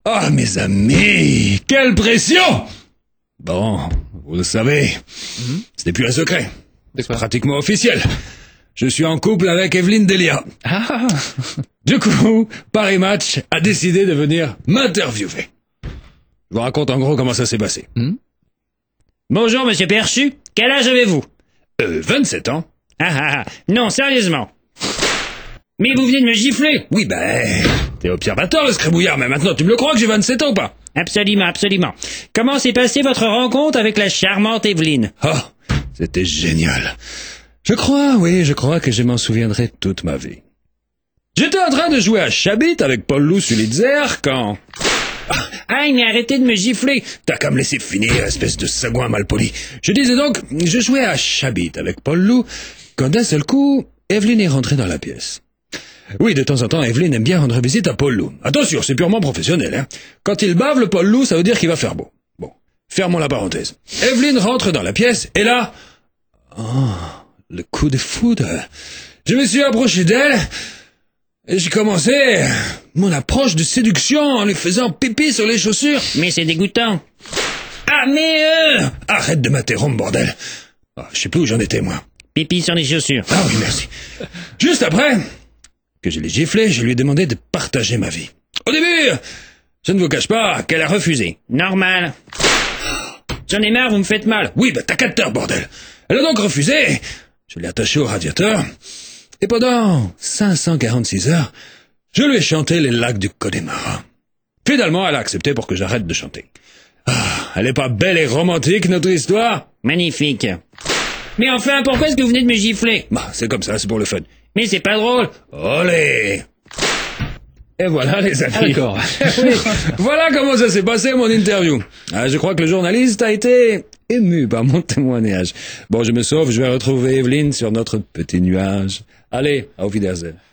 Ah, mes amis, quelle pression! Bon, vous le savez, ce n'est plus un secret. C'est quoi? Pratiquement officiel. Je suis en couple avec Evelyne Delia. Ah. Du coup, Paris Match a décidé de venir m'interviewer. Je vous raconte en gros comment ça s'est passé. Bonjour, monsieur Perchu. Quel âge avez-vous? 27 ans. Non, sérieusement. Mais vous venez de me gifler. Oui, t'es observateur, le scrébouillard, mais maintenant tu me le crois que j'ai 27 ans ou pas? Absolument, absolument. Comment s'est passée votre rencontre avec la charmante Evelyne? Oh, c'était génial. Je crois que je m'en souviendrai toute ma vie. J'étais en train de jouer à Chabit avec Paul Lou Sulitzer quand... Aïe, mais arrêtez de me gifler. T'as qu'à me laisser finir, espèce de sagouin malpoli. Je disais donc, je jouais à Chabit avec Paul Lou, quand d'un seul coup, Evelyne est rentrée dans la pièce. Oui, de temps en temps, Evelyne aime bien rendre visite à Paul Lou. Attention, c'est purement professionnel, hein. Quand il bave, le Paul Lou, ça veut dire qu'il va faire beau. Bon, fermons la parenthèse. Evelyne rentre dans la pièce, et là... Oh, le coup de foudre. Je me suis approché d'elle, et j'ai commencé mon approche de séduction en lui faisant pipi sur les chaussures. Mais c'est dégoûtant. Ah, mais arrête de m'interrompre, bordel. Oh, je sais plus où j'en étais, moi. Pipi sur les chaussures. Ah oui, merci. Juste après que je l'ai giflé, je lui ai demandé de partager ma vie. Au début, je ne vous cache pas qu'elle a refusé. Normal. J'en ai marre, vous me faites mal. Oui, t'as 4 heures, bordel. Elle a donc refusé. Je l'ai attachée au radiateur. Et pendant 546 heures, je lui ai chanté les lacs du Connemara. Finalement, elle a accepté pour que j'arrête de chanter. Ah, elle est pas belle et romantique, notre histoire? Magnifique. Mais enfin, pourquoi est-ce que vous venez de me gifler? C'est comme ça, c'est pour le fun. Mais c'est pas drôle. Olé! Et voilà, les amis. Ah, d'accord. Oui, voilà comment ça s'est passé, mon interview. Je crois que le journaliste a été ému par mon témoignage. Bon, je me sauve, je vais retrouver Evelyne sur notre petit nuage. Allez, auf Wiedersehen.